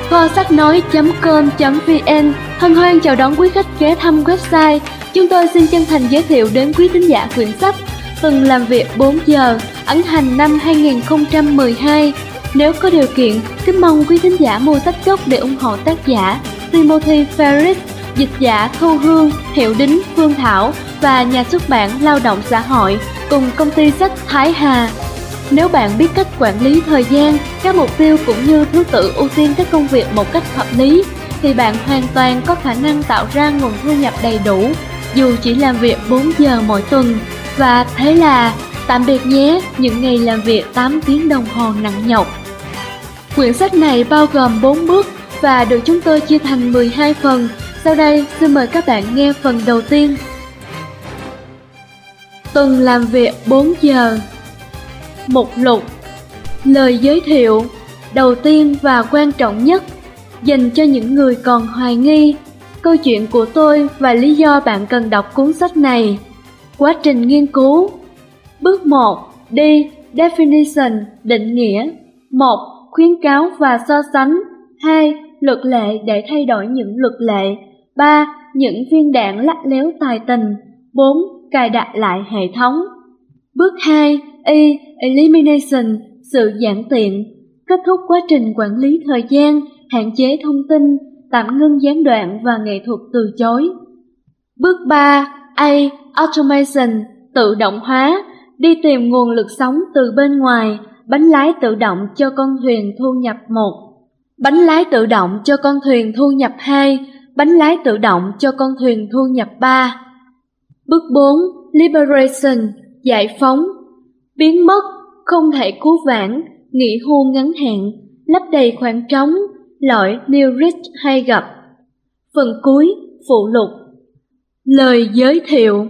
Kho sách nói.com.vn hân hoan chào đón quý khách ghé thăm website. Chúng tôi xin chân thành giới thiệu đến quý thính giả quyển sách Tuần làm việc 4 giờ, ấn hành năm 2012. Nếu có điều kiện, kính mong quý thính giả mua sách gốc để ủng hộ tác giả Timothy Ferris, dịch giả Thu Hương, Hiệu Đính, Phương Thảo và nhà xuất bản Lao động Xã hội cùng công ty sách Thái Hà. Nếu bạn biết cách quản lý thời gian, các mục tiêu cũng như thứ tự ưu tiên các công việc một cách hợp lý, thì bạn hoàn toàn có khả năng tạo ra nguồn thu nhập đầy đủ, dù chỉ làm việc 4 giờ mỗi tuần. Và thế là tạm biệt nhé, những ngày làm việc 8 tiếng đồng hồ nặng nhọc. Quyển sách này bao gồm 4 bước và được chúng tôi chia thành 12 phần. Sau đây, xin mời các bạn nghe phần đầu tiên. Tuần làm việc 4 giờ. Mục lục. Lời giới thiệu. Đầu tiên và quan trọng nhất, dành cho những người còn hoài nghi, câu chuyện của tôi và lý do bạn cần đọc cuốn sách này. Quá trình nghiên cứu. Bước 1. Definition, định nghĩa. 1. Khuyến cáo và so sánh. 2. Luật lệ để thay đổi những luật lệ. 3. Những viên đạn lắt léo tài tình. 4. Cài đặt lại hệ thống. Bước 2. Elimination, sự giản tiện. Kết thúc quá trình quản lý thời gian, hạn chế thông tin, tạm ngưng gián đoạn và nghệ thuật từ chối. Bước 3. Automation, tự động hóa. Đi tìm nguồn lực sống từ bên ngoài. Bánh lái tự động cho con thuyền thu nhập 1. Bánh lái tự động cho con thuyền thu nhập 2. Bánh lái tự động cho con thuyền thu nhập 3. Bước 4. Liberation, giải phóng. Biến mất, không thể cứu vãn, nghỉ hưu ngắn hạn, lấp đầy khoảng trống, lỗi New Rich hay gặp. Phần cuối, phụ lục. Lời giới thiệu.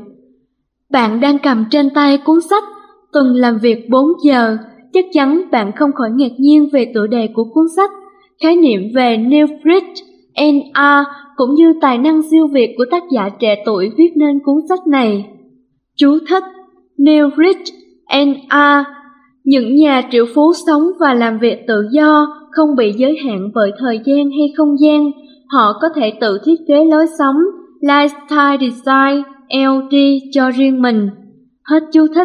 Bạn đang cầm trên tay cuốn sách Tuần làm việc 4 giờ. Chắc chắn bạn không khỏi ngạc nhiên về tựa đề của cuốn sách, khái niệm về New Rich NR cũng như tài năng siêu việt của tác giả trẻ tuổi viết nên cuốn sách này. Chú thích: New Rich NR, những nhà triệu phú sống và làm việc tự do, không bị giới hạn bởi thời gian hay không gian. Họ có thể tự thiết kế lối sống, lifestyle design, LD cho riêng mình. Hết chú thích.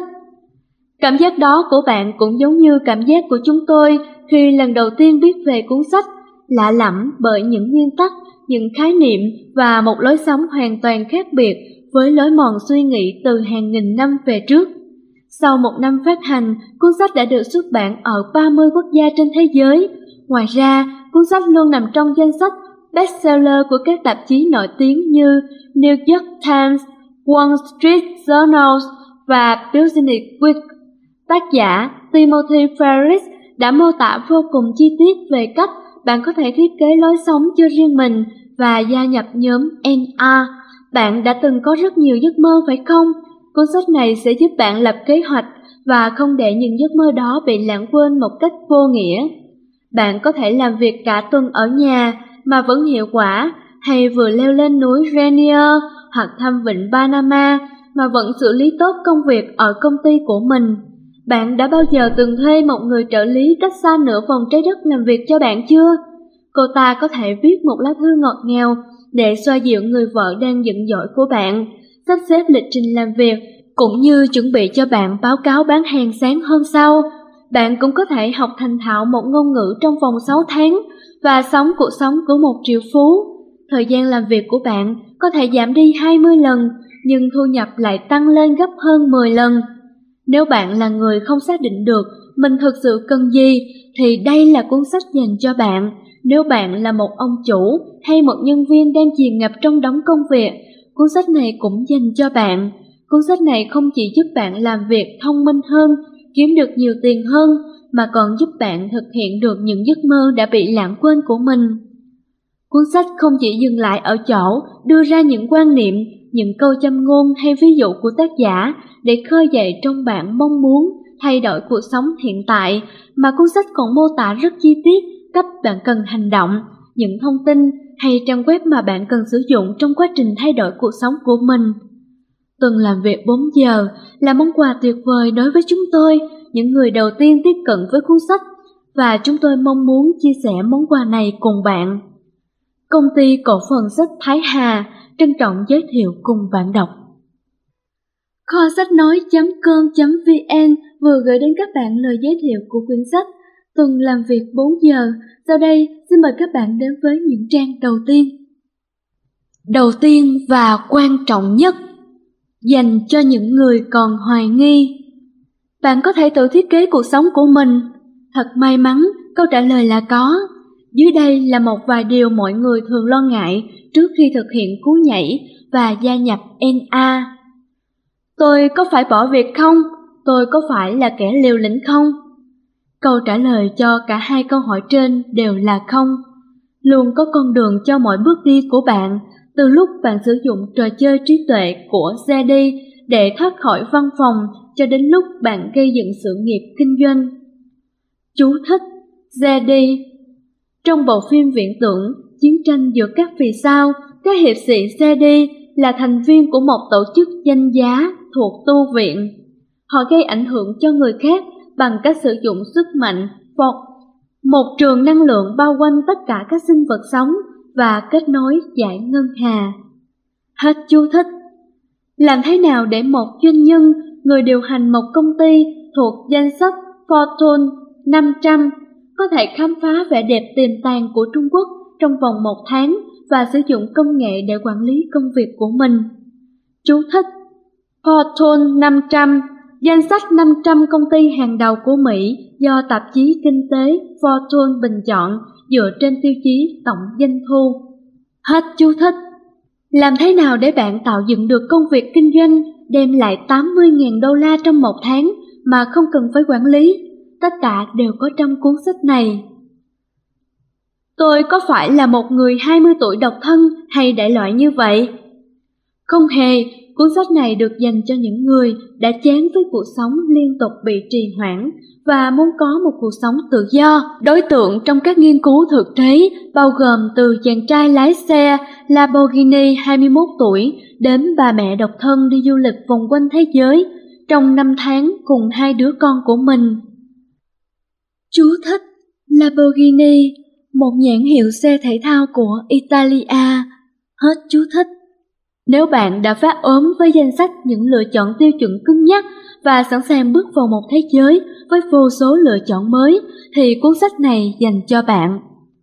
Cảm giác đó của bạn cũng giống như cảm giác của chúng tôi khi lần đầu tiên biết về cuốn sách, lạ lẫm bởi những nguyên tắc, những khái niệm và một lối sống hoàn toàn khác biệt với lối mòn suy nghĩ từ hàng nghìn năm về trước. Sau 1 năm phát hành, cuốn sách đã được xuất bản ở 30 quốc gia trên thế giới. Ngoài ra, cuốn sách luôn nằm trong danh sách bestseller của các tạp chí nổi tiếng như New York Times, Wall Street Journal và Business Week. Tác giả Timothy Ferris đã mô tả vô cùng chi tiết về cách bạn có thể thiết kế lối sống cho riêng mình và gia nhập nhóm NR. Bạn đã từng có rất nhiều giấc mơ phải không? Cuốn sách này sẽ giúp bạn lập kế hoạch và không để những giấc mơ đó bị lãng quên một cách vô nghĩa. Bạn có thể làm việc cả tuần ở nhà mà vẫn hiệu quả, hay vừa leo lên núi Rainier hoặc thăm vịnh Panama mà vẫn xử lý tốt công việc ở công ty của mình. Bạn đã bao giờ từng thuê một người trợ lý cách xa nửa vòng trái đất làm việc cho bạn chưa? Cô ta có thể viết một lá thư ngọt ngào để xoa dịu người vợ đang giận dỗi của bạn, sắp xếp lịch trình làm việc, cũng như chuẩn bị cho bạn báo cáo bán hàng sáng hôm sau. Bạn cũng có thể học thành thạo một ngôn ngữ trong vòng 6 tháng và sống cuộc sống của một triệu phú. Thời gian làm việc của bạn có thể giảm đi 20 lần, nhưng thu nhập lại tăng lên gấp hơn 10 lần. Nếu bạn là người không xác định được mình thực sự cần gì, thì đây là cuốn sách dành cho bạn. Nếu bạn là một ông chủ hay một nhân viên đang chìm ngập trong đống công việc, cuốn sách này cũng dành cho bạn. Cuốn sách này không chỉ giúp bạn làm việc thông minh hơn, kiếm được nhiều tiền hơn, mà còn giúp bạn thực hiện được những giấc mơ đã bị lãng quên của mình. Cuốn sách không chỉ dừng lại ở chỗ đưa ra những quan niệm, những câu châm ngôn hay ví dụ của tác giả để khơi dậy trong bạn mong muốn thay đổi cuộc sống hiện tại, mà cuốn sách còn mô tả rất chi tiết cách bạn cần hành động, những thông tin hay trang web mà bạn cần sử dụng trong quá trình thay đổi cuộc sống của mình. Tuần làm việc 4 giờ là món quà tuyệt vời đối với chúng tôi, những người đầu tiên tiếp cận với cuốn sách, và chúng tôi mong muốn chia sẻ món quà này cùng bạn. Công ty cổ phần sách Thái Hà trân trọng giới thiệu cùng bạn đọc. Kho sách nói.com.vn vừa gửi đến các bạn lời giới thiệu của quyển sách Tuần làm việc 4 giờ. Sau đây, xin mời các bạn đến với những trang đầu tiên. Đầu tiên và quan trọng nhất, dành cho những người còn hoài nghi. Bạn có thể tự thiết kế cuộc sống của mình. Thật may mắn, câu trả lời là có. Dưới đây là một vài điều mọi người thường lo ngại trước khi thực hiện cú nhảy và gia nhập NA. Tôi có phải bỏ việc không? Tôi có phải là kẻ liều lĩnh không? Câu trả lời cho cả hai câu hỏi trên đều là không. Luôn có con đường cho mọi bước đi của bạn, từ lúc bạn sử dụng trò chơi trí tuệ của ZD để thoát khỏi văn phòng cho đến lúc bạn gây dựng sự nghiệp kinh doanh. Chú thích ZD. Trong bộ phim viễn tưởng Chiến tranh giữa các vì sao, các hiệp sĩ ZD là thành viên của một tổ chức danh giá thuộc tu viện. Họ gây ảnh hưởng cho người khác bằng cách sử dụng sức mạnh Force, một trường năng lượng bao quanh tất cả các sinh vật sống và kết nối giải ngân hà. Hết chú thích. Làm thế nào để một doanh nhân, người điều hành một công ty thuộc danh sách Fortune 500 có thể khám phá vẻ đẹp tiềm tàng của Trung Quốc trong vòng 1 tháng và sử dụng công nghệ để quản lý công việc của mình? Chú thích. Fortune 500, danh sách 500 công ty hàng đầu của Mỹ do tạp chí kinh tế Fortune bình chọn dựa trên tiêu chí tổng doanh thu. Hết chú thích. Làm thế nào để bạn tạo dựng được công việc kinh doanh đem lại 80.000 đô la trong 1 tháng mà không cần phải quản lý? Tất cả đều có trong cuốn sách này. Tôi có phải là một người 20 tuổi độc thân hay đại loại như vậy? Không hề, cuốn sách này được dành cho những người đã chán với cuộc sống liên tục bị trì hoãn và muốn có một cuộc sống tự do. Đối tượng trong các nghiên cứu thực tế bao gồm từ chàng trai lái xe Lamborghini 21 tuổi đến bà mẹ độc thân đi du lịch vòng quanh thế giới trong 5 tháng cùng 2 đứa con của mình. Chú thích. Lamborghini, một nhãn hiệu xe thể thao của Italia. Hết chú thích. Nếu bạn đã phát ốm với danh sách những lựa chọn tiêu chuẩn cứng nhắc và sẵn sàng bước vào một thế giới với vô số lựa chọn mới, thì cuốn sách này dành cho bạn.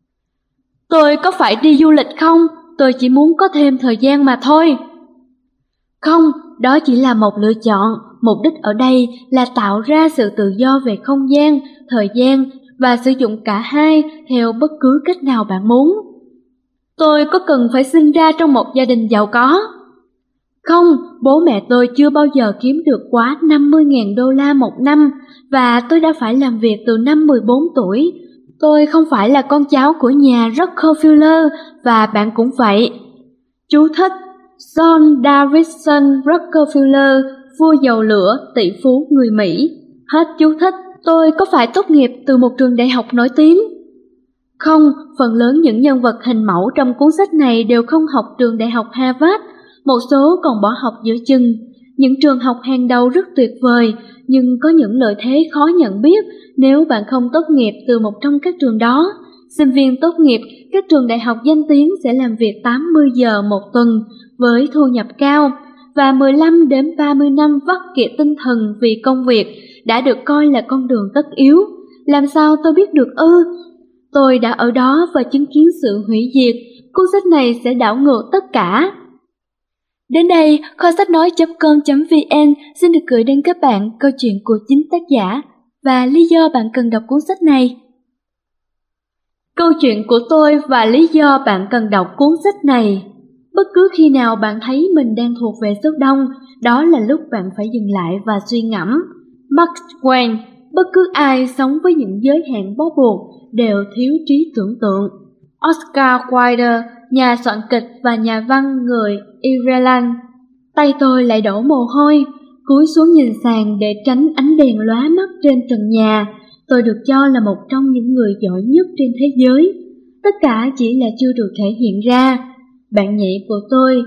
Tôi có phải đi du lịch không? Tôi chỉ muốn có thêm thời gian mà thôi. Không, đó chỉ là một lựa chọn. Mục đích ở đây là tạo ra sự tự do về không gian, thời gian và sử dụng cả hai theo bất cứ cách nào bạn muốn. Tôi có cần phải sinh ra trong một gia đình giàu có? Không, bố mẹ tôi chưa bao giờ kiếm được quá 50.000 đô la một năm và tôi đã phải làm việc từ năm 14 tuổi. Tôi không phải là con cháu của nhà Rockefeller và bạn cũng vậy. Chú thích. John Davidson Rockefeller, vua dầu lửa, tỷ phú người Mỹ. Hết chú thích. Tôi có phải tốt nghiệp từ một trường đại học nổi tiếng? Không, phần lớn những nhân vật hình mẫu trong cuốn sách này đều không học trường đại học Harvard, một số còn bỏ học giữa chừng. Những trường học hàng đầu rất tuyệt vời, nhưng có những lợi thế khó nhận biết nếu bạn không tốt nghiệp từ một trong các trường đó. Sinh viên tốt nghiệp các trường đại học danh tiếng sẽ làm việc 80 giờ một tuần với thu nhập cao và 15 đến 30 năm vắt kiệt tinh thần vì công việc đã được coi là con đường tất yếu. Làm sao tôi biết được ư? Tôi đã ở đó và chứng kiến sự hủy diệt. Cuốn sách này sẽ đảo ngược tất cả. Đến đây, kho sách nói.com.vn xin được gửi đến các bạn câu chuyện của chính tác giả và lý do bạn cần đọc cuốn sách này. Câu chuyện của tôi và lý do bạn cần đọc cuốn sách này. Bất cứ khi nào bạn thấy mình đang thuộc về số đông, đó là lúc bạn phải dừng lại và suy ngẫm. Mark Twain, bất cứ ai sống với những giới hạn bó buộc đều thiếu trí tưởng tượng. Oscar Wilde, nhà soạn kịch và nhà văn người Ireland. Tay tôi lại đổ mồ hôi, cúi xuống nhìn sàn để tránh ánh đèn lóa mắt trên trần nhà. Tôi được cho là một trong những người giỏi nhất trên thế giới. Tất cả chỉ là chưa được thể hiện ra. Bạn nhảy của tôi,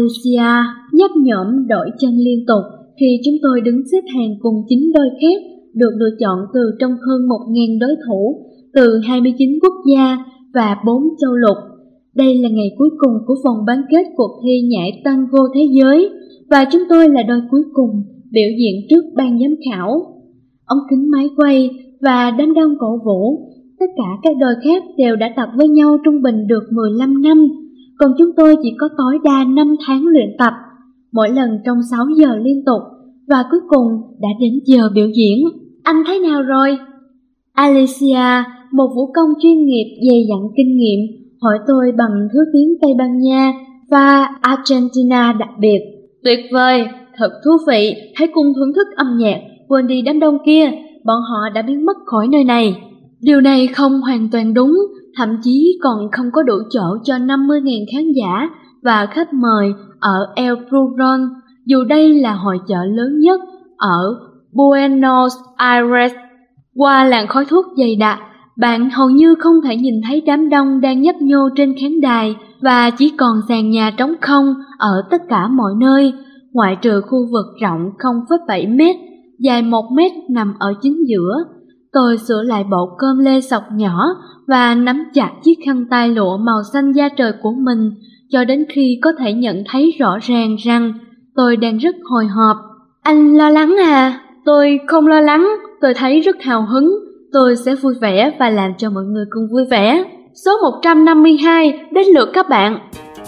Alicia, nhấp nhổm đổi chân liên tục khi chúng tôi đứng xếp hàng cùng 9 đôi khác được lựa chọn từ trong hơn 1.000 đối thủ từ 29 quốc gia và 4 châu lục. Đây là ngày cuối cùng của vòng bán kết cuộc thi nhảy tango thế giới và chúng tôi là đôi cuối cùng biểu diễn trước ban giám khảo. Ống kính máy quay và đám đông cổ vũ, tất cả các đôi khác đều đã tập với nhau trung bình được 15 năm, còn chúng tôi chỉ có tối đa 5 tháng luyện tập, mỗi lần trong 6 giờ liên tục, và cuối cùng đã đến giờ biểu diễn. Anh thấy nào rồi? Alicia, một vũ công chuyên nghiệp dày dặn kinh nghiệm, hỏi tôi bằng thứ tiếng Tây Ban Nha và Argentina đặc biệt. Tuyệt vời, thật thú vị, hãy cùng thưởng thức âm nhạc, quên đi đám đông kia, bọn họ đã biến mất khỏi nơi này. Điều này không hoàn toàn đúng, thậm chí còn không có đủ chỗ cho 50.000 khán giả và khách mời ở El Pulmón, dù đây là hội chợ lớn nhất ở Buenos Aires. Qua làn khói thuốc dày đặc, bạn hầu như không thể nhìn thấy đám đông đang nhấp nhô trên khán đài và chỉ còn sàn nhà trống không ở tất cả mọi nơi, ngoại trừ khu vực rộng 0,7 mét, dài 1 mét nằm ở chính giữa. Tôi sửa lại bộ cơm lê sọc nhỏ và nắm chặt chiếc khăn tay lụa màu xanh da trời của mình cho đến khi có thể nhận thấy rõ ràng rằng tôi đang rất hồi hộp. Anh lo lắng à? Tôi không lo lắng, tôi thấy rất hào hứng. Tôi sẽ vui vẻ và làm cho mọi người cùng vui vẻ. Số 152, đến lượt các bạn.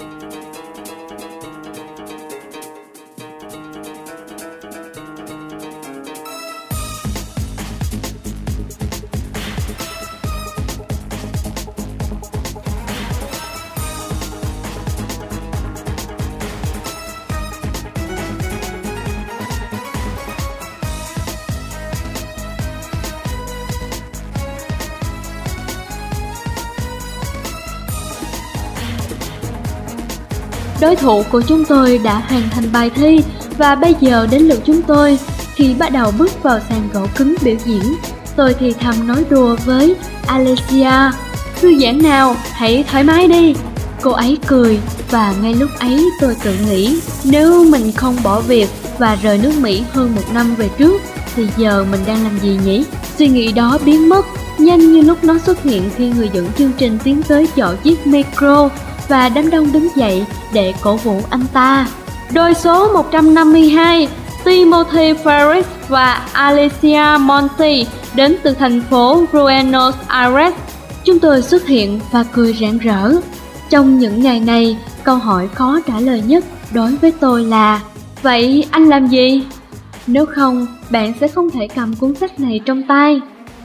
Đối thủ của chúng tôi đã hoàn thành bài thi và bây giờ đến lượt chúng tôi. Khi bắt đầu bước vào sàn gỗ cứng biểu diễn, tôi thì thầm nói đùa với Alicia, thư giãn nào, hãy thoải mái đi. Cô ấy cười và ngay lúc ấy tôi tự nghĩ, nếu mình không bỏ việc và rời nước Mỹ hơn 1 năm về trước thì giờ mình đang làm gì nhỉ? Suy nghĩ đó biến mất nhanh như lúc nó xuất hiện khi người dẫn chương trình tiến tới chọn chiếc micro và đám đông đứng dậy để cổ vũ anh ta. Đôi số 152, Timothy Ferris và Alicia Monti đến từ thành phố Buenos Aires. Chúng tôi xuất hiện và cười rạng rỡ. Trong những ngày này, câu hỏi khó trả lời nhất đối với tôi là: vậy anh làm gì? Nếu không, bạn sẽ không thể cầm cuốn sách này trong tay.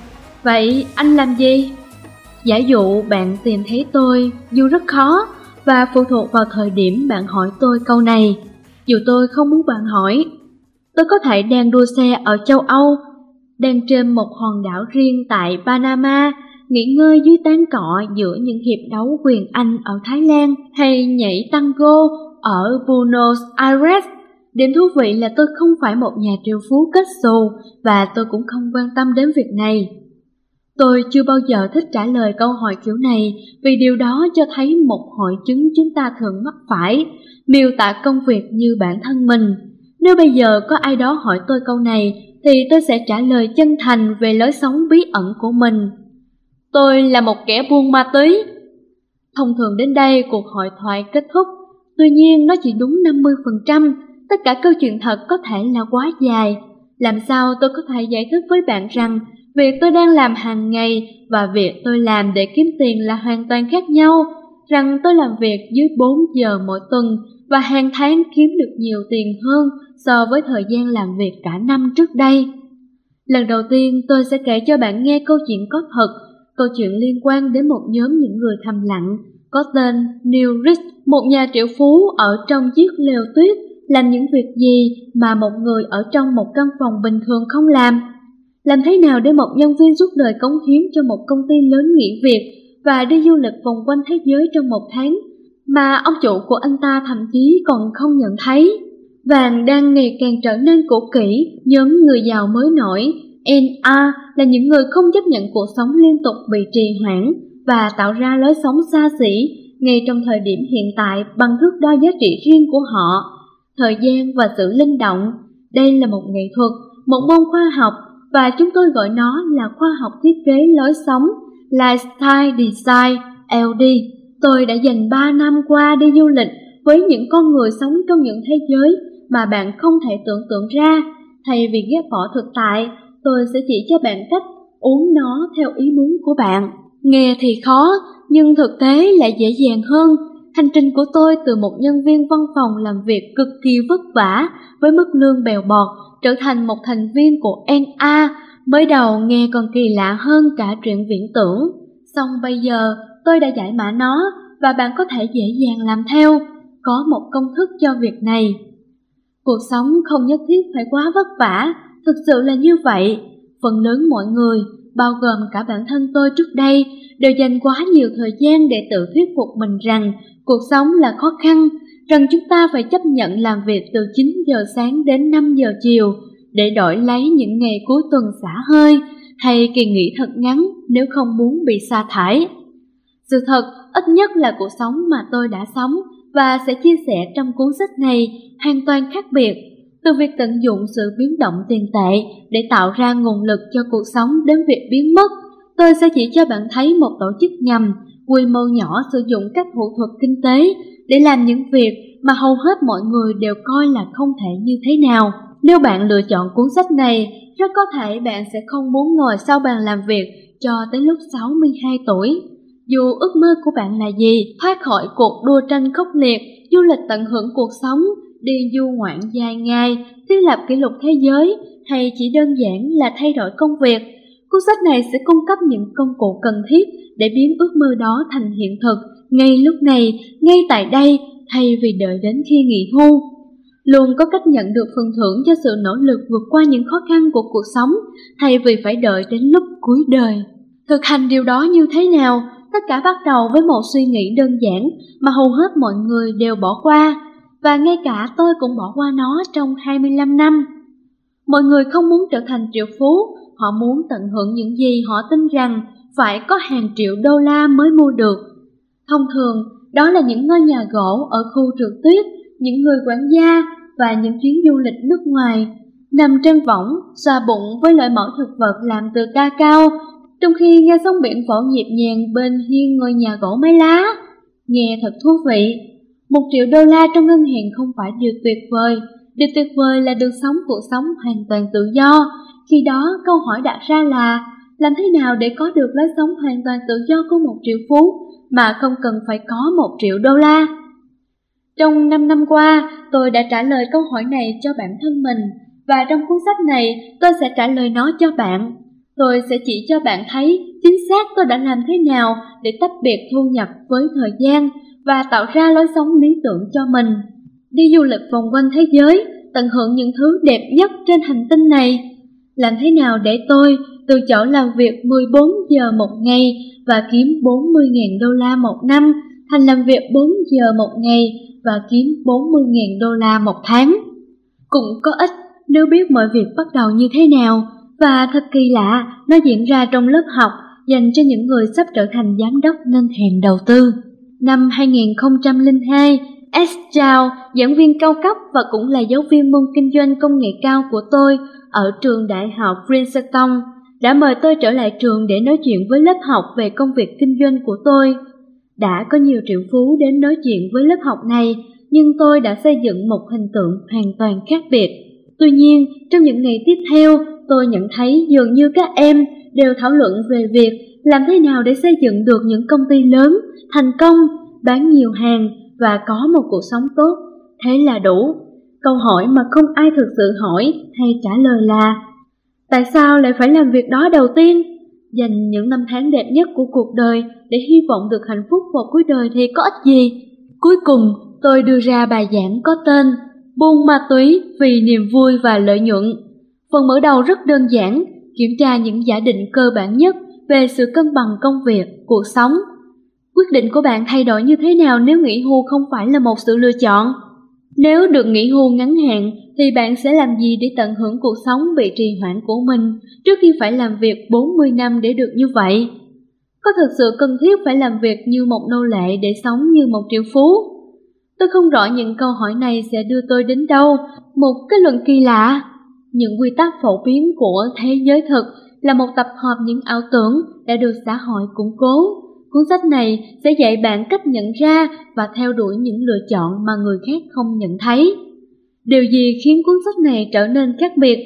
Vậy anh làm gì? Giả dụ bạn tìm thấy tôi, dù rất khó, và phụ thuộc vào thời điểm bạn hỏi tôi câu này. Dù tôi không muốn bạn hỏi, tôi có thể đang đua xe ở châu Âu, đang trên một hòn đảo riêng tại Panama, nghỉ ngơi dưới tán cọ giữa những hiệp đấu quyền Anh ở Thái Lan, hay nhảy tango ở Buenos Aires. Điểm thú vị là tôi không phải một nhà triệu phú kết xù và tôi cũng không quan tâm đến việc này. Tôi chưa bao giờ thích trả lời câu hỏi kiểu này vì điều đó cho thấy một hội chứng chúng ta thường mắc phải, miêu tả công việc như bản thân mình. Nếu bây giờ có ai đó hỏi tôi câu này thì tôi sẽ trả lời chân thành về lối sống bí ẩn của mình. Tôi là một kẻ buôn ma túy. Thông thường đến đây cuộc hội thoại kết thúc, tuy nhiên nó chỉ đúng 50%, tất cả câu chuyện thật có thể là quá dài. Làm sao tôi có thể giải thích với bạn rằng việc tôi đang làm hàng ngày và việc tôi làm để kiếm tiền là hoàn toàn khác nhau, rằng tôi làm việc dưới 4 giờ mỗi tuần và hàng tháng kiếm được nhiều tiền hơn so với thời gian làm việc cả năm trước đây. Lần đầu tiên tôi sẽ kể cho bạn nghe câu chuyện có thật, câu chuyện liên quan đến một nhóm những người thầm lặng có tên Neil Rich, một nhà triệu phú ở trong chiếc lều tuyết, làm những việc gì mà một người ở trong một căn phòng bình thường không làm. Làm thế nào để một nhân viên suốt đời cống hiến cho một công ty lớn nghỉ việc và đi du lịch vòng quanh thế giới trong 1 tháng, mà ông chủ của anh ta thậm chí còn không nhận thấy. Vàng đang ngày càng trở nên cũ kỹ, nhóm người giàu mới nổi, NA, là những người không chấp nhận cuộc sống liên tục bị trì hoãn và tạo ra lối sống xa xỉ ngay trong thời điểm hiện tại bằng thước đo giá trị riêng của họ, thời gian và sự linh động. Đây là một nghệ thuật, một môn khoa học, và chúng tôi gọi nó là khoa học thiết kế lối sống, Lifestyle Design LD. Tôi đã dành 3 năm qua đi du lịch với những con người sống trong những thế giới mà bạn không thể tưởng tượng ra. Thay vì ghét bỏ thực tại, tôi sẽ chỉ cho bạn cách uống nó theo ý muốn của bạn. Nghe thì khó, nhưng thực tế lại dễ dàng hơn. Hành trình của tôi từ một nhân viên văn phòng làm việc cực kỳ vất vả với mức lương bèo bọt trở thành một thành viên của NA, mới đầu nghe còn kỳ lạ hơn cả truyện viễn tưởng. Song bây giờ tôi đã giải mã nó và bạn có thể dễ dàng làm theo. Có một công thức cho việc này. Cuộc sống không nhất thiết phải quá vất vả, thực sự là như vậy. Phần lớn mọi người, bao gồm cả bản thân tôi trước đây, đều dành quá nhiều thời gian để tự thuyết phục mình rằng cuộc sống là khó khăn, rằng chúng ta phải chấp nhận làm việc từ 9 giờ sáng đến 5 giờ chiều để đổi lấy những ngày cuối tuần xả hơi hay kỳ nghỉ thật ngắn nếu không muốn bị sa thải. Sự thật, ít nhất là cuộc sống mà tôi đã sống và sẽ chia sẻ trong cuốn sách này hoàn toàn khác biệt. Từ việc tận dụng sự biến động tiền tệ để tạo ra nguồn lực cho cuộc sống đến việc biến mất, tôi sẽ chỉ cho bạn thấy một tổ chức ngầm, quy mô nhỏ sử dụng các thủ thuật kinh tế để làm những việc mà hầu hết mọi người đều coi là không thể như thế nào. Nếu bạn lựa chọn cuốn sách này, rất có thể bạn sẽ không muốn ngồi sau bàn làm việc cho tới lúc 62 tuổi. Dù ước mơ của bạn là gì, thoát khỏi cuộc đua tranh khốc liệt, du lịch tận hưởng cuộc sống, đi du ngoạn dài ngày, thiết lập kỷ lục thế giới, hay chỉ đơn giản là thay đổi công việc, cuốn sách này sẽ cung cấp những công cụ cần thiết để biến ước mơ đó thành hiện thực, ngay lúc này, ngay tại đây, thay vì đợi đến khi nghỉ hưu. Luôn có cách nhận được phần thưởng cho sự nỗ lực vượt qua những khó khăn của cuộc sống, thay vì phải đợi đến lúc cuối đời. Thực hành điều đó như thế nào? Tất cả bắt đầu với một suy nghĩ đơn giản mà hầu hết mọi người đều bỏ qua, và ngay cả tôi cũng bỏ qua nó trong 25 năm. Mọi người không muốn trở thành triệu phú, họ muốn tận hưởng những gì họ tin rằng phải có hàng triệu đô la mới mua được. Thông thường, đó là những ngôi nhà gỗ ở khu trượt tuyết, những người quản gia và những chuyến du lịch nước ngoài, nằm trên võng, xoa bụng với loại mẫu thực vật làm từ cacao, trong khi nghe sóng biển vỗ nhịp nhàng bên hiên ngôi nhà gỗ mái lá. Nghe thật thú vị. 1 triệu đô la trong ngân hàng không phải điều tuyệt vời. Điều tuyệt vời là được sống cuộc sống hoàn toàn tự do. Khi đó câu hỏi đặt ra là làm thế nào để có được lối sống hoàn toàn tự do của 1 triệu phú mà không cần phải có 1 triệu đô la? Trong 5 năm qua, tôi đã trả lời câu hỏi này cho bản thân mình, và trong cuốn sách này tôi sẽ trả lời nó cho bạn. Tôi sẽ chỉ cho bạn thấy chính xác tôi đã làm thế nào để tách biệt thu nhập với thời gian và tạo ra lối sống lý tưởng cho mình. Đi du lịch vòng quanh thế giới, tận hưởng những thứ đẹp nhất trên hành tinh này. Làm thế nào để tôi từ chỗ làm việc 14 giờ một ngày và kiếm 40.000 đô la một năm thành làm việc 4 giờ một ngày và kiếm 40.000 đô la một tháng. Cũng có ích nếu biết mọi việc bắt đầu như thế nào, và thật kỳ lạ, nó diễn ra trong lớp học dành cho những người sắp trở thành giám đốc ngân hàng đầu tư. Năm 2002, S. Chow, giảng viên cao cấp và cũng là giáo viên môn kinh doanh công nghệ cao của tôi ở trường đại học Princeton, đã mời tôi trở lại trường để nói chuyện với lớp học về công việc kinh doanh của tôi. Đã có nhiều triệu phú đến nói chuyện với lớp học này, nhưng tôi đã xây dựng một hình tượng hoàn toàn khác biệt. Tuy nhiên, trong những ngày tiếp theo, tôi nhận thấy dường như các em đều thảo luận về việc làm thế nào để xây dựng được những công ty lớn, thành công, bán nhiều hàng và có một cuộc sống tốt. Thế là đủ. Câu hỏi mà không ai thực sự hỏi hay trả lời là: tại sao lại phải làm việc đó đầu tiên? Dành những năm tháng đẹp nhất của cuộc đời để hy vọng được hạnh phúc vào cuối đời thì có ích gì? Cuối cùng, tôi đưa ra bài giảng có tên Buông ma túy vì niềm vui và lợi nhuận. Phần mở đầu rất đơn giản, kiểm tra những giả định cơ bản nhất về sự cân bằng công việc, cuộc sống. Quyết định của bạn thay đổi như thế nào nếu nghỉ hưu không phải là một sự lựa chọn? Nếu được nghỉ hưu ngắn hạn thì bạn sẽ làm gì để tận hưởng cuộc sống bị trì hoãn của mình trước khi phải làm việc 40 năm để được như vậy? Có thực sự cần thiết phải làm việc như một nô lệ để sống như một triệu phú? Tôi không rõ những câu hỏi này sẽ đưa tôi đến đâu. Một kết luận kỳ lạ. Những quy tắc phổ biến của thế giới thực là một tập hợp những ảo tưởng đã được xã hội củng cố. Cuốn sách này sẽ dạy bạn cách nhận ra và theo đuổi những lựa chọn mà người khác không nhận thấy. Điều gì khiến cuốn sách này trở nên khác biệt?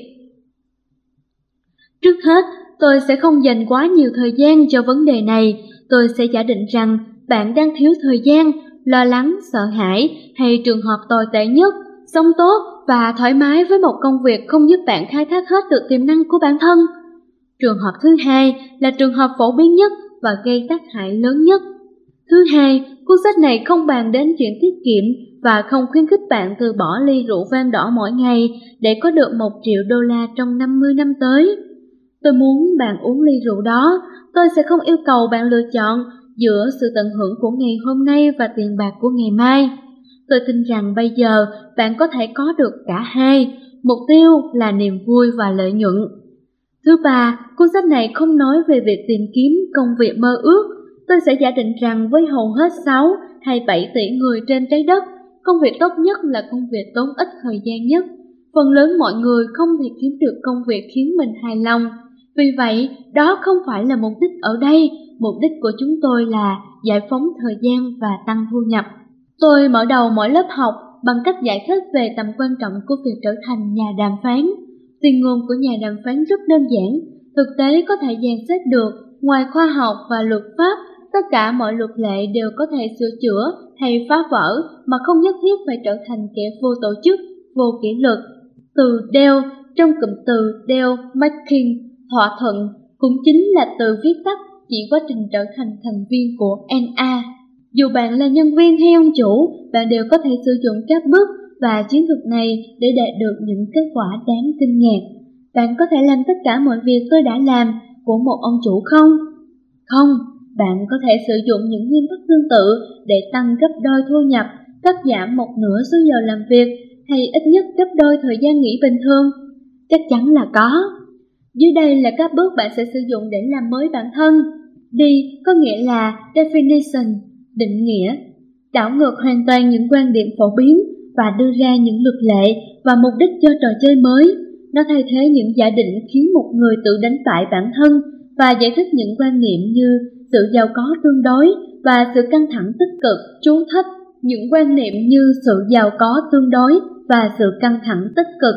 Trước hết, tôi sẽ không dành quá nhiều thời gian cho vấn đề này. Tôi sẽ giả định rằng bạn đang thiếu thời gian, lo lắng, sợ hãi hay trường hợp tồi tệ nhất, sống tốt và thoải mái với một công việc không giúp bạn khai thác hết được tiềm năng của bản thân. Trường hợp thứ hai là trường hợp phổ biến nhất và gây tác hại lớn nhất. Thứ hai, cuốn sách này không bàn đến chuyện tiết kiệm và không khuyến khích bạn từ bỏ ly rượu vang đỏ mỗi ngày để có được $1 triệu trong 50 năm tới. Tôi muốn bạn uống ly rượu đó, tôi sẽ không yêu cầu bạn lựa chọn giữa sự tận hưởng của ngày hôm nay và tiền bạc của ngày mai. Tôi tin rằng bây giờ bạn có thể có được cả hai, mục tiêu là niềm vui và lợi nhuận. Thứ ba, cuốn sách này không nói về việc tìm kiếm công việc mơ ước. Tôi sẽ giả định rằng với hầu hết 6 hay 7 tỷ người trên trái đất, công việc tốt nhất là công việc tốn ít thời gian nhất. Phần lớn mọi người không thể kiếm được công việc khiến mình hài lòng. Vì vậy, đó không phải là mục đích ở đây. Mục đích của chúng tôi là giải phóng thời gian và tăng thu nhập. Tôi mở đầu mỗi lớp học bằng cách giải thích về tầm quan trọng của việc trở thành nhà đàm phán. Tuyên ngôn của nhà đàm phán rất đơn giản, thực tế có thể dàn xếp được. Ngoài khoa học và luật pháp, tất cả mọi luật lệ đều có thể sửa chữa hay phá vỡ mà không nhất thiết phải trở thành kẻ vô tổ chức, vô kỷ luật. Từ deal trong cụm từ deal making, thỏa thuận, cũng chính là từ viết tắt chỉ quá trình trở thành thành viên của NA. Dù bạn là nhân viên hay ông chủ, bạn đều có thể sử dụng các bước và chiến thuật này để đạt được những kết quả đáng kinh ngạc. Bạn có thể làm tất cả mọi việc tôi đã làm của một ông chủ không? Không, bạn có thể sử dụng những nguyên tắc tương tự để tăng gấp đôi thu nhập, cắt giảm một nửa số giờ làm việc hay ít nhất gấp đôi thời gian nghỉ bình thường. Chắc chắn là có. Dưới đây là các bước bạn sẽ sử dụng để làm mới bản thân. D có nghĩa là definition, định nghĩa, đảo ngược hoàn toàn những quan điểm phổ biến và đưa ra những luật lệ và mục đích cho trò chơi mới. Nó thay thế những giả định khiến một người tự đánh bại bản thân và giải thích những quan niệm như sự giàu có tương đối và sự căng thẳng tích cực. Chú thích: những quan niệm như sự giàu có tương đối và sự căng thẳng tích cực.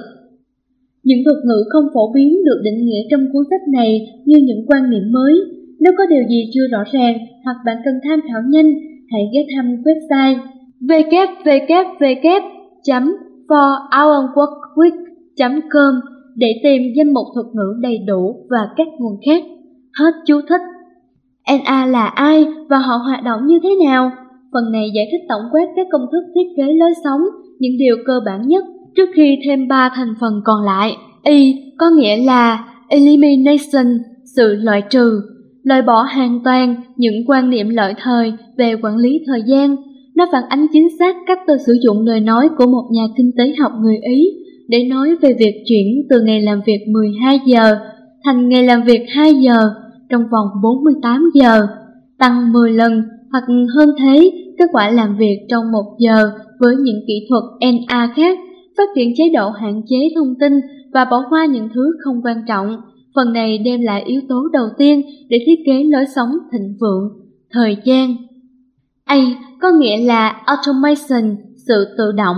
Những thuật ngữ không phổ biến được định nghĩa trong cuốn sách này như những quan niệm mới. Nếu có điều gì chưa rõ ràng hoặc bạn cần tham khảo nhanh, hãy ghé thăm website www.forourworkweek.com để tìm danh mục thuật ngữ đầy đủ và các nguồn khác. Hết chú thích. NA là ai và họ hoạt động như thế nào? Phần này giải thích tổng quát các công thức thiết kế lối sống, những điều cơ bản nhất trước khi thêm 3 thành phần còn lại. E có nghĩa là elimination, sự loại trừ, loại bỏ hoàn toàn những quan niệm lợi thời về quản lý thời gian. Nó phản ánh chính xác cách tôi sử dụng lời nói của một nhà kinh tế học người Ý để nói về việc chuyển từ ngày làm việc 12 giờ thành ngày làm việc 2 giờ trong vòng 48 giờ, tăng 10 lần hoặc hơn thế kết quả làm việc trong 1 giờ với những kỹ thuật NA khác, phát triển chế độ hạn chế thông tin và bỏ qua những thứ không quan trọng. Phần này đem lại yếu tố đầu tiên để thiết kế lối sống thịnh vượng, thời gian. A có nghĩa là automation, sự tự động.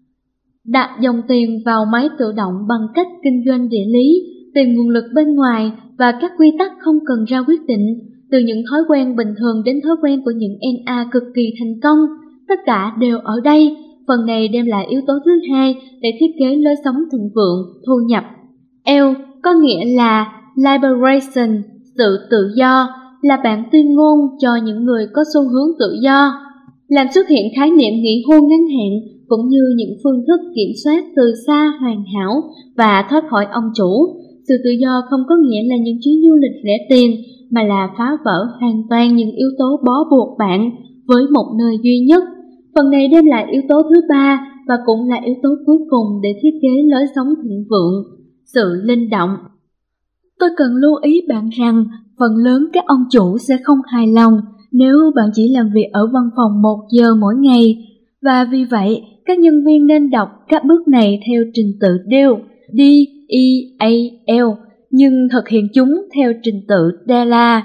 Đặt dòng tiền vào máy tự động bằng cách kinh doanh địa lý, tìm nguồn lực bên ngoài và các quy tắc không cần ra quyết định. Từ những thói quen bình thường đến thói quen của những NA cực kỳ thành công, tất cả đều ở đây. Phần này đem lại yếu tố thứ hai để thiết kế lối sống thịnh vượng, thu nhập. L có nghĩa là liberation, sự tự do, là bản tuyên ngôn cho những người có xu hướng tự do, làm xuất hiện khái niệm nghỉ hưu ngắn hạn cũng như những phương thức kiểm soát từ xa hoàn hảo và thoát khỏi ông chủ. Sự tự do không có nghĩa là những chuyến du lịch rẻ tiền, mà là phá vỡ hoàn toàn những yếu tố bó buộc bạn với một nơi duy nhất. Phần này đem lại yếu tố thứ ba và cũng là yếu tố cuối cùng để thiết kế lối sống thịnh vượng, sự linh động. Tôi cần lưu ý bạn rằng phần lớn các ông chủ sẽ không hài lòng nếu bạn chỉ làm việc ở văn phòng 1 giờ mỗi ngày, và vì vậy các nhân viên nên đọc các bước này theo trình tự DEAL. DEAL nhưng thực hiện chúng theo trình tự DELA,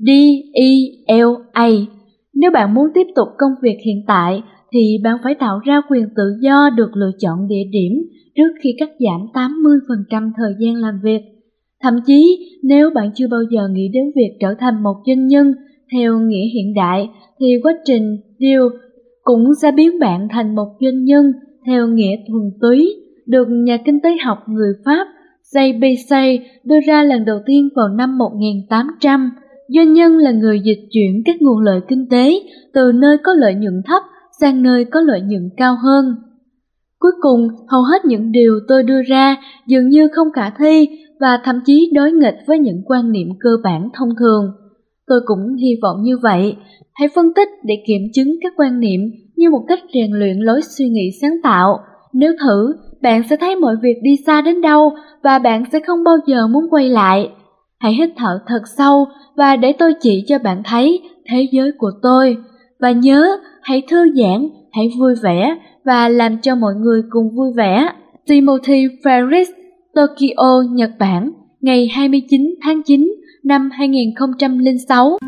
DELA. Nếu bạn muốn tiếp tục công việc hiện tại thì bạn phải tạo ra quyền tự do được lựa chọn địa điểm trước khi cắt giảm 80% thời gian làm việc. Thậm chí, nếu bạn chưa bao giờ nghĩ đến việc trở thành một doanh nhân theo nghĩa hiện đại, thì quá trình deal cũng sẽ biến bạn thành một doanh nhân theo nghĩa thuần túy, được nhà kinh tế học người Pháp J.B. đưa ra lần đầu tiên vào năm 1800. Doanh nhân là người dịch chuyển các nguồn lợi kinh tế từ nơi có lợi nhuận thấp sang nơi có lợi nhuận cao hơn. Cuối cùng, hầu hết những điều tôi đưa ra dường như không khả thi và thậm chí đối nghịch với những quan niệm cơ bản thông thường. Tôi cũng hy vọng như vậy. Hãy phân tích để kiểm chứng các quan niệm như một cách rèn luyện lối suy nghĩ sáng tạo. Nếu thử, bạn sẽ thấy mọi việc đi xa đến đâu và bạn sẽ không bao giờ muốn quay lại. Hãy hít thở thật sâu và để tôi chỉ cho bạn thấy thế giới của tôi. Và nhớ, hãy thư giãn, hãy vui vẻ và làm cho mọi người cùng vui vẻ. Timothy Ferris, Tokyo, Nhật Bản, ngày 29 tháng 9 năm 2006.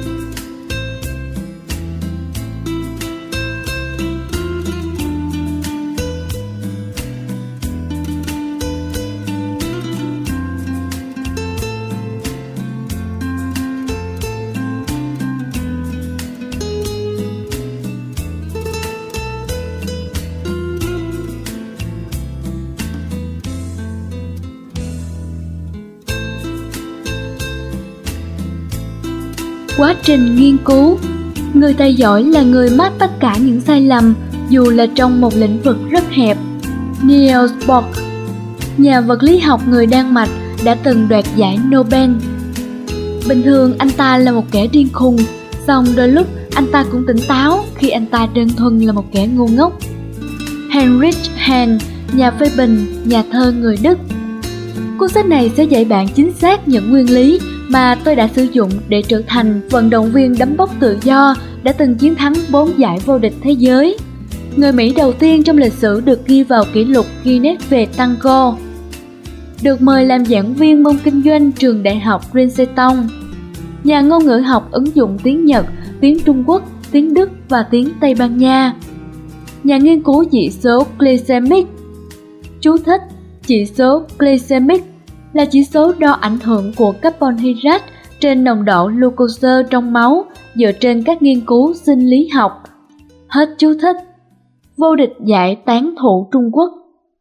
Quá trình nghiên cứu. Người tài giỏi là người mắc tất cả những sai lầm, dù là trong một lĩnh vực rất hẹp. Niels Bohr, nhà vật lý học người Đan Mạch, đã từng đoạt giải Nobel. Bình thường anh ta là một kẻ điên khùng, song đôi lúc anh ta cũng tỉnh táo khi anh ta đơn thuần là một kẻ ngu ngốc. Heinrich Heine, nhà phê bình, nhà thơ người Đức. Cuốn sách này sẽ dạy bạn chính xác những nguyên lý mà tôi đã sử dụng để trở thành vận động viên đấm bốc tự do đã từng chiến thắng 4 giải vô địch thế giới. Người Mỹ đầu tiên trong lịch sử được ghi vào kỷ lục Guinness về tango. Được mời làm giảng viên môn kinh doanh trường đại học Princeton. Nhà ngôn ngữ học ứng dụng tiếng Nhật, tiếng Trung Quốc, tiếng Đức và tiếng Tây Ban Nha. Nhà nghiên cứu chỉ số glycemic. Chú thích: chỉ số glycemic là chỉ số đo ảnh hưởng của carbon hydrate trên nồng độ glucose trong máu dựa trên các nghiên cứu sinh lý học. Hết chú thích. Vô địch giải tán thủ Trung Quốc.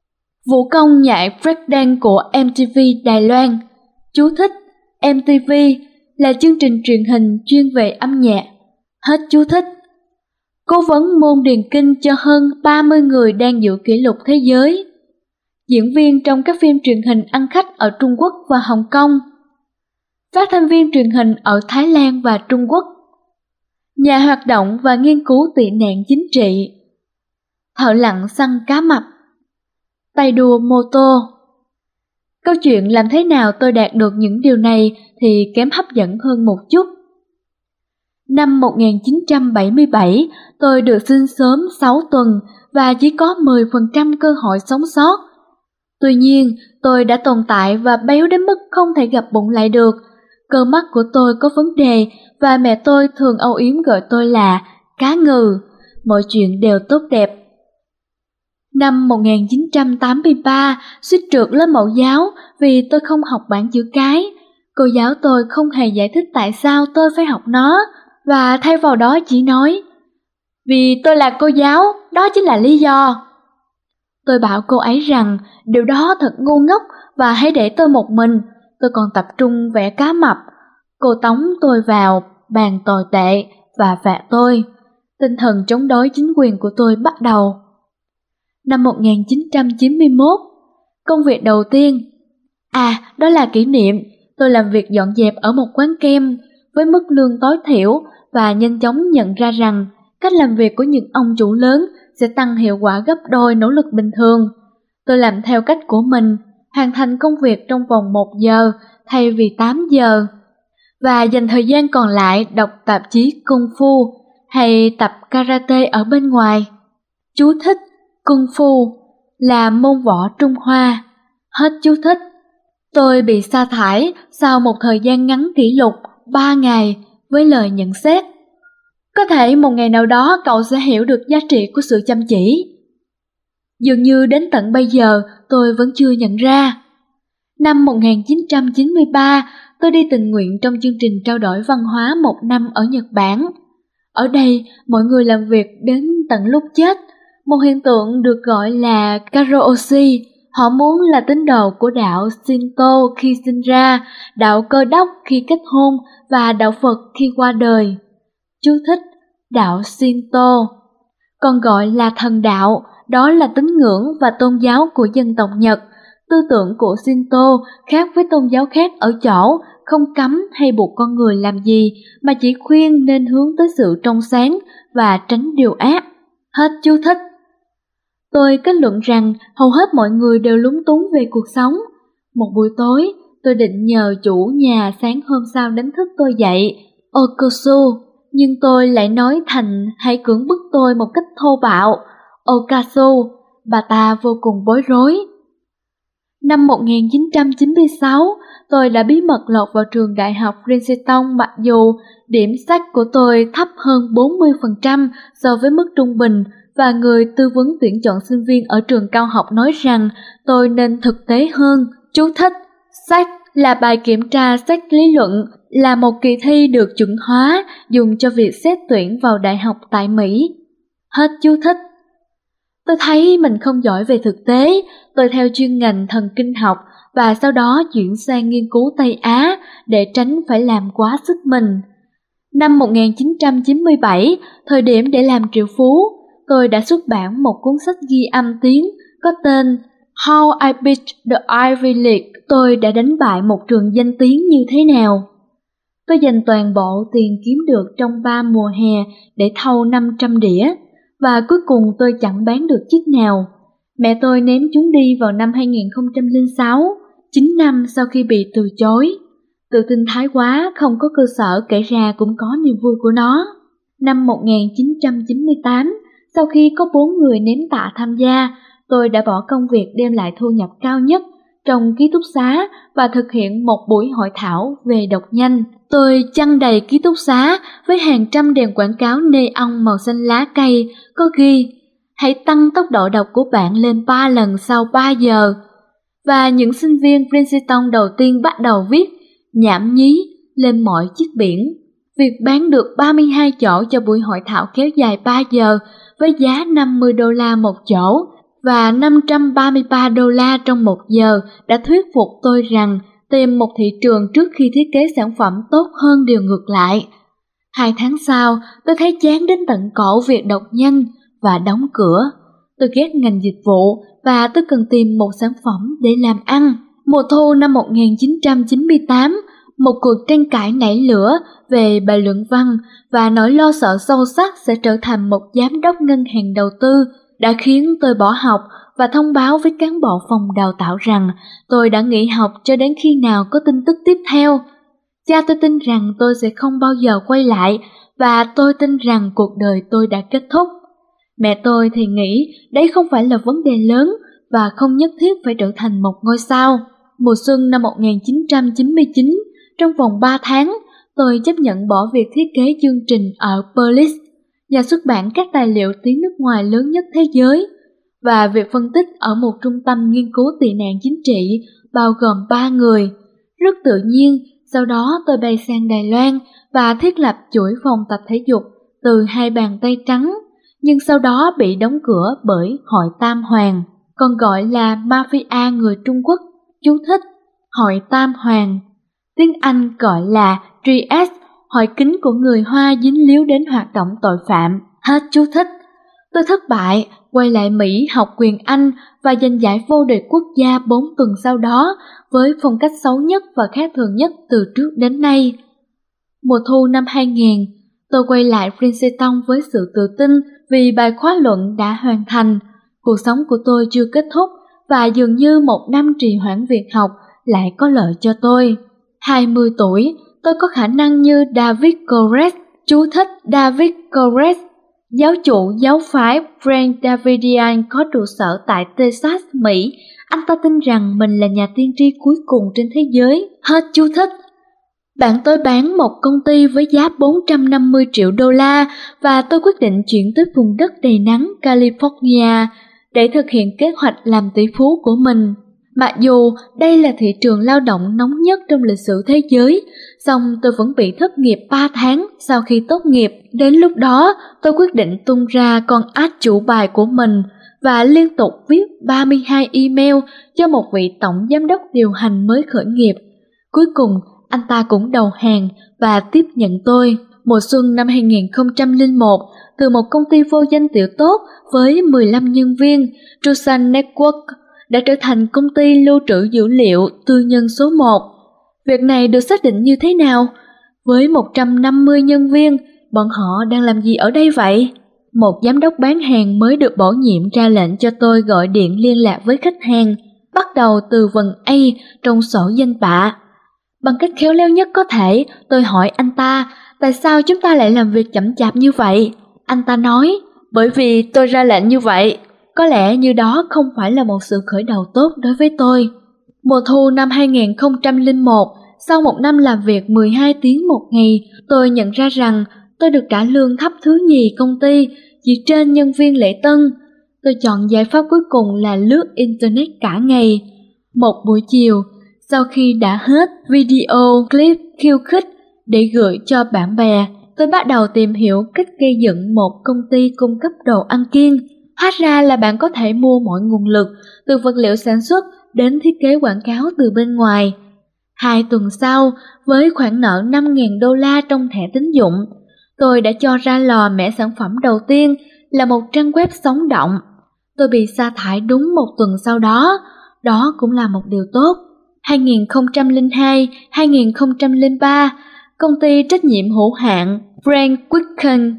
Vũ công nhảy breakdance của MTV Đài Loan. Chú thích: MTV là chương trình truyền hình chuyên về âm nhạc. Hết chú thích. Cố vấn môn điền kinh cho hơn 30 người đang giữ kỷ lục thế giới. Diễn viên trong các phim truyền hình ăn khách ở Trung Quốc và Hồng Kông. Phát thanh viên truyền hình ở Thái Lan và Trung Quốc. Nhà hoạt động và nghiên cứu tị nạn chính trị. Thợ lặn săn cá mập. Tay đua mô tô. Câu chuyện làm thế nào tôi đạt được những điều này thì kém hấp dẫn hơn một chút. Năm 1977, tôi được sinh sớm 6 tuần và chỉ có 10% cơ hội sống sót. Tuy nhiên, tôi đã tồn tại và béo đến mức không thể gập bụng lại được. Cơ mắt của tôi có vấn đề và mẹ tôi thường âu yếm gọi tôi là cá ngừ. Mọi chuyện đều tốt đẹp. Năm 1983, suýt trượt lớp mẫu giáo vì tôi không học bảng chữ cái. Cô giáo tôi không hề giải thích tại sao tôi phải học nó, và thay vào đó chỉ nói: vì tôi là cô giáo, đó chính là lý do. Tôi bảo cô ấy rằng điều đó thật ngu ngốc và hãy để tôi một mình, tôi còn tập trung vẽ cá mập. Cô tống tôi vào bàn tồi tệ và phạt tôi. Tinh thần chống đối chính quyền của tôi bắt đầu. Năm 1991, công việc đầu tiên. Đó là kỷ niệm. Tôi làm việc dọn dẹp ở một quán kem với mức lương tối thiểu và nhanh chóng nhận ra rằng cách làm việc của những ông chủ lớn sẽ tăng hiệu quả gấp đôi nỗ lực bình thường. Tôi làm theo cách của mình, hoàn thành công việc trong vòng 1 giờ thay vì 8 giờ, và dành thời gian còn lại đọc tạp chí Kung Fu hay tập karate ở bên ngoài. Chú thích: Kung Fu là môn võ Trung Hoa. Hết chú thích. Tôi bị sa thải sau một thời gian ngắn kỷ lục 3 ngày với lời nhận xét: có thể một ngày nào đó cậu sẽ hiểu được giá trị của sự chăm chỉ. Dường như đến tận bây giờ tôi vẫn chưa nhận ra. Năm 1993, tôi đi tình nguyện trong chương trình trao đổi văn hóa 1 năm ở Nhật Bản. Ở đây, mọi người làm việc đến tận lúc chết, một hiện tượng được gọi là Karo-oshi. Họ muốn là tín đồ của đạo Shinto khi sinh ra, đạo Cơ đốc khi kết hôn và đạo Phật khi qua đời. Chú thích: đạo Shinto, còn gọi là thần đạo, đó là tín ngưỡng và tôn giáo của dân tộc Nhật. Tư tưởng của Shinto khác với tôn giáo khác ở chỗ không cấm hay buộc con người làm gì, mà chỉ khuyên nên hướng tới sự trong sáng và tránh điều ác. Hết chú thích. Tôi kết luận rằng hầu hết mọi người đều lúng túng về cuộc sống. Một buổi tối, tôi định nhờ chủ nhà sáng hôm sau đánh thức tôi dậy, Okosu, nhưng tôi lại nói thành hãy cưỡng bức tôi một cách thô bạo, Okasu. Bà ta vô cùng bối rối. Năm 1996, tôi đã bí mật lọt vào trường đại học Princeton mặc dù điểm sách của tôi thấp hơn 40% so với mức trung bình, và người tư vấn tuyển chọn sinh viên ở trường cao học nói rằng tôi nên thực tế hơn. Chú thích: SAT là bài kiểm tra sách lý luận, là một kỳ thi được chuẩn hóa dùng cho việc xét tuyển vào đại học tại Mỹ. Hết chú thích. Tôi thấy mình không giỏi về thực tế. Tôi theo chuyên ngành thần kinh học và sau đó chuyển sang nghiên cứu Tây Á để tránh phải làm quá sức mình. Năm 1997, thời điểm để làm triệu phú, tôi đã xuất bản một cuốn sách ghi âm tiếng có tên How I Beat the Ivy League. Tôi đã đánh bại một trường danh tiếng như thế nào. Tôi dành toàn bộ tiền kiếm được trong 3 mùa hè để thâu 500 đĩa, và cuối cùng tôi chẳng bán được chiếc nào. Mẹ tôi ném chúng đi vào năm 2006, 9 năm sau khi bị từ chối. Tự tin thái quá, không có cơ sở kể ra cũng có niềm vui của nó. Năm 1998, sau khi có 4 người ném tạ tham gia, tôi đã bỏ công việc đem lại thu nhập cao nhất trong ký túc xá và thực hiện một buổi hội thảo về đọc nhanh. Tôi chăn đầy ký túc xá với hàng trăm đèn quảng cáo neon màu xanh lá cây có ghi: hãy tăng tốc độ đọc của bạn lên 3 lần sau 3 giờ. Và những sinh viên Princeton đầu tiên bắt đầu viết nhảm nhí lên mọi chiếc biển. Việc bán được 32 chỗ cho buổi hội thảo kéo dài 3 giờ với giá $50 một chỗ và $533 trong 1 giờ đã thuyết phục tôi rằng tìm một thị trường trước khi thiết kế sản phẩm tốt hơn điều ngược lại. 2 tháng sau, tôi thấy chán đến tận cổ việc đọc nhanh và đóng cửa. Tôi ghét ngành dịch vụ và tôi cần tìm một sản phẩm để làm ăn. Mùa thu năm 1998, một cuộc tranh cãi nảy lửa về bài luận văn và nỗi lo sợ sâu sắc sẽ trở thành một giám đốc ngân hàng đầu tư đã khiến tôi bỏ học và thông báo với cán bộ phòng đào tạo rằng tôi đã nghỉ học cho đến khi nào có tin tức tiếp theo. Cha tôi tin rằng tôi sẽ không bao giờ quay lại và tôi tin rằng cuộc đời tôi đã kết thúc. Mẹ tôi thì nghĩ đấy không phải là vấn đề lớn và không nhất thiết phải trở thành một ngôi sao. Mùa xuân năm 1999, trong vòng 3 tháng, tôi chấp nhận bỏ việc thiết kế chương trình ở Perlis, nhà xuất bản các tài liệu tiếng nước ngoài lớn nhất thế giới, và việc phân tích ở một trung tâm nghiên cứu tị nạn chính trị bao gồm 3 người. Rất tự nhiên, sau đó tôi bay sang Đài Loan và thiết lập chuỗi phòng tập thể dục từ 2 bàn tay trắng, nhưng sau đó bị đóng cửa bởi Hội Tam Hoàng, còn gọi là Mafia người Trung Quốc. Chú thích: Hội Tam Hoàng, tiếng Anh gọi là GS, hội kính của người Hoa dính líu đến hoạt động tội phạm. Hết chú thích. Tôi thất bại, quay lại Mỹ học quyền Anh và giành giải vô địch quốc gia 4 tuần sau đó với phong cách xấu nhất và khác thường nhất từ trước đến nay. Mùa thu năm 2000, tôi quay lại Princeton với sự tự tin vì bài khóa luận đã hoàn thành. Cuộc sống của tôi chưa kết thúc và dường như 1 năm trì hoãn việc học lại có lợi cho tôi. 20 tuổi, tôi có khả năng như David Koresh. Chú thích: David Koresh Giáo chủ giáo phái Frank Davidian có trụ sở tại Texas, Mỹ. Anh ta tin rằng mình là nhà tiên tri cuối cùng trên thế giới. Hết chú thích. Bạn tôi bán một công ty với giá 450 triệu đô la và tôi quyết định chuyển tới vùng đất đầy nắng California để thực hiện kế hoạch làm tỷ phú của mình. Mặc dù đây là thị trường lao động nóng nhất trong lịch sử thế giới, song tôi vẫn bị thất nghiệp 3 tháng sau khi tốt nghiệp. Đến lúc đó, tôi quyết định tung ra con át chủ bài của mình và liên tục viết 32 email cho một vị tổng giám đốc điều hành mới khởi nghiệp. Cuối cùng, anh ta cũng đầu hàng và tiếp nhận tôi. Mùa xuân năm 2001, từ một công ty vô danh tiểu tốt với 15 nhân viên, Trusan Network đã trở thành công ty lưu trữ dữ liệu tư nhân số 1. Việc này được xác định như thế nào? Với 150 nhân viên, bọn họ đang làm gì ở đây vậy? Một giám đốc bán hàng mới được bổ nhiệm ra lệnh cho tôi gọi điện liên lạc với khách hàng, bắt đầu từ vần A trong sổ danh bạ. Bằng cách khéo léo nhất có thể, tôi hỏi anh ta, tại sao chúng ta lại làm việc chậm chạp như vậy? Anh ta nói, bởi vì tôi ra lệnh như vậy. Có lẽ như đó không phải là một sự khởi đầu tốt đối với tôi. Mùa thu năm 2001, sau một năm làm việc 12 tiếng một ngày, tôi nhận ra rằng tôi được trả lương thấp thứ nhì công ty, chỉ trên nhân viên lễ tân. Tôi chọn giải pháp cuối cùng là lướt Internet cả ngày. Một buổi chiều, sau khi đã hết video clip khiêu khích để gửi cho bạn bè, tôi bắt đầu tìm hiểu cách gây dựng một công ty cung cấp đồ ăn kiêng. Hóa ra là bạn có thể mua mọi nguồn lực, từ vật liệu sản xuất đến thiết kế quảng cáo từ bên ngoài. 2 tuần sau, với khoản nợ 5.000 đô la trong thẻ tín dụng, tôi đã cho ra lò mẻ sản phẩm đầu tiên là một trang web sống động. Tôi bị sa thải đúng 1 tuần sau đó, đó cũng là một điều tốt. 2002-2003, công ty trách nhiệm hữu hạn Frank Quicken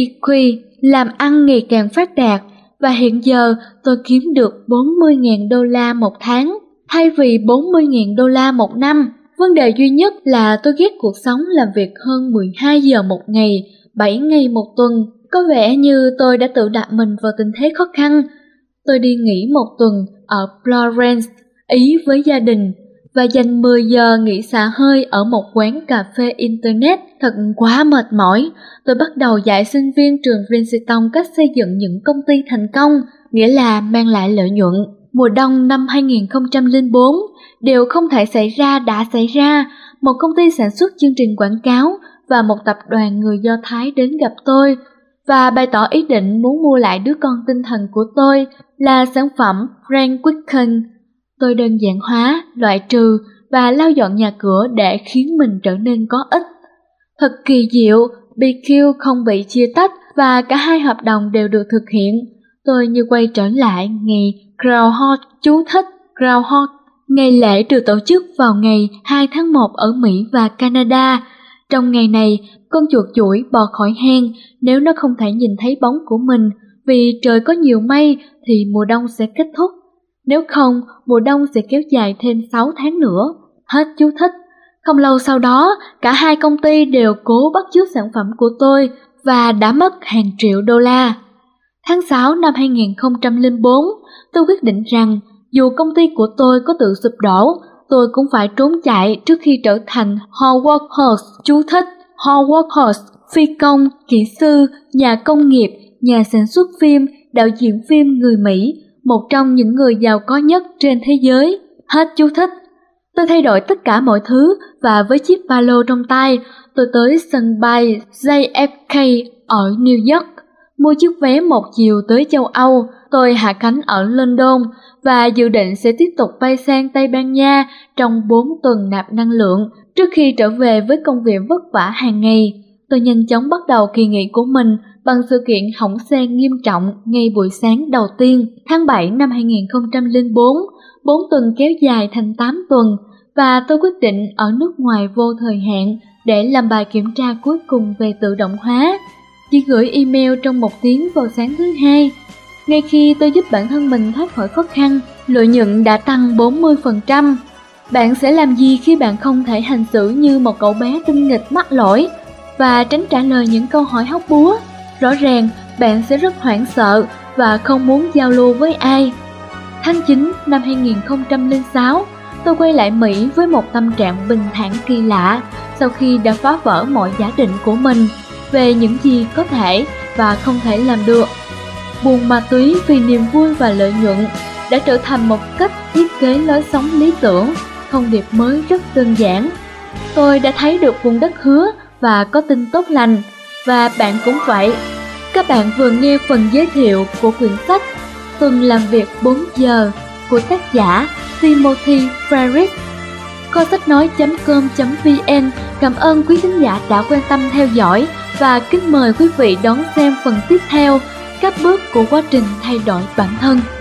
PQ làm ăn ngày càng phát đạt và hiện giờ tôi kiếm được 40.000 đô la một tháng thay vì 40.000 đô la một năm. Vấn đề duy nhất là tôi ghét cuộc sống làm việc hơn 12 giờ một ngày, 7 ngày một tuần. Có vẻ như tôi đã tự đặt mình vào tình thế khó khăn. Tôi đi nghỉ 1 tuần ở Florence, Ý với gia đình và dành 10 giờ nghỉ xả hơi ở một quán cà phê Internet. Thật quá mệt mỏi. Tôi bắt đầu dạy sinh viên trường Princeton cách xây dựng những công ty thành công, nghĩa là mang lại lợi nhuận. Mùa đông năm 2004, điều không thể xảy ra đã xảy ra. Một công ty sản xuất chương trình quảng cáo và một tập đoàn người Do Thái đến gặp tôi và bày tỏ ý định muốn mua lại đứa con tinh thần của tôi là sản phẩm Frank Quicken. Tôi đơn giản hóa, loại trừ và lau dọn nhà cửa để khiến mình trở nên có ích. Thật kỳ diệu, BQ không bị chia tách và cả hai hợp đồng đều được thực hiện. Tôi như quay trở lại ngày Groundhog, chú thích Groundhog. Ngày lễ được tổ chức vào ngày 2 tháng 1 ở Mỹ và Canada. Trong ngày này, con chuột chuỗi bò khỏi hang nếu nó không thể nhìn thấy bóng của mình vì trời có nhiều mây thì mùa đông sẽ kết thúc. Nếu không, mùa đông sẽ kéo dài thêm 6 tháng nữa. Hết chú thích. Không lâu sau đó, cả hai công ty đều cố bắt chước sản phẩm của tôi và đã mất hàng triệu đô la. Tháng 6 năm 2004, tôi quyết định rằng dù công ty của tôi có tự sụp đổ, tôi cũng phải trốn chạy trước khi trở thành Howard Hughes. Chú thích: Howard Hughes, phi công, kỹ sư, nhà công nghiệp, nhà sản xuất phim, đạo diễn phim người Mỹ, một trong những người giàu có nhất trên thế giới. Hết chú thích. Tôi thay đổi tất cả mọi thứ và với chiếc ba lô trong tay, tôi tới sân bay JFK ở New York, mua chiếc vé một chiều tới châu Âu. Tôi hạ cánh ở London và dự định sẽ tiếp tục bay sang Tây Ban Nha trong 4 tuần nạp năng lượng trước khi trở về với công việc vất vả hàng ngày. Tôi nhanh chóng bắt đầu kỳ nghỉ của mình bằng sự kiện hỏng xe nghiêm trọng ngay buổi sáng đầu tiên. Tháng 7 năm 2004, 4 tuần kéo dài thành 8 tuần và tôi quyết định ở nước ngoài vô thời hạn để làm bài kiểm tra cuối cùng về tự động hóa. Chỉ gửi email trong 1 tiếng vào sáng thứ Hai. Ngay khi tôi giúp bản thân mình thoát khỏi khó khăn, lợi nhuận đã tăng 40%. Bạn sẽ làm gì khi bạn không thể hành xử như một cậu bé tinh nghịch mắc lỗi và tránh trả lời những câu hỏi hóc búa? rõ ràng bạn sẽ rất hoảng sợ và không muốn giao lưu với ai. Tháng 9 năm 2006, tôi quay lại Mỹ với một tâm trạng bình thản kỳ lạ sau khi đã phá vỡ mọi giả định của mình về những gì có thể và không thể làm được. Buôn ma túy vì niềm vui và lợi nhuận đã trở thành một cách thiết kế lối sống lý tưởng. Thông điệp mới rất đơn giản. Tôi đã thấy được vùng đất hứa và có tin tốt lành, và bạn cũng vậy. Các bạn vừa nghe phần giới thiệu của quyển sách Tuần làm việc 4 giờ của tác giả Timothy Ferris. Kho sách nói.com.vn cảm ơn quý khán giả đã quan tâm theo dõi và kính mời quý vị đón xem phần tiếp theo, các bước của quá trình thay đổi bản thân.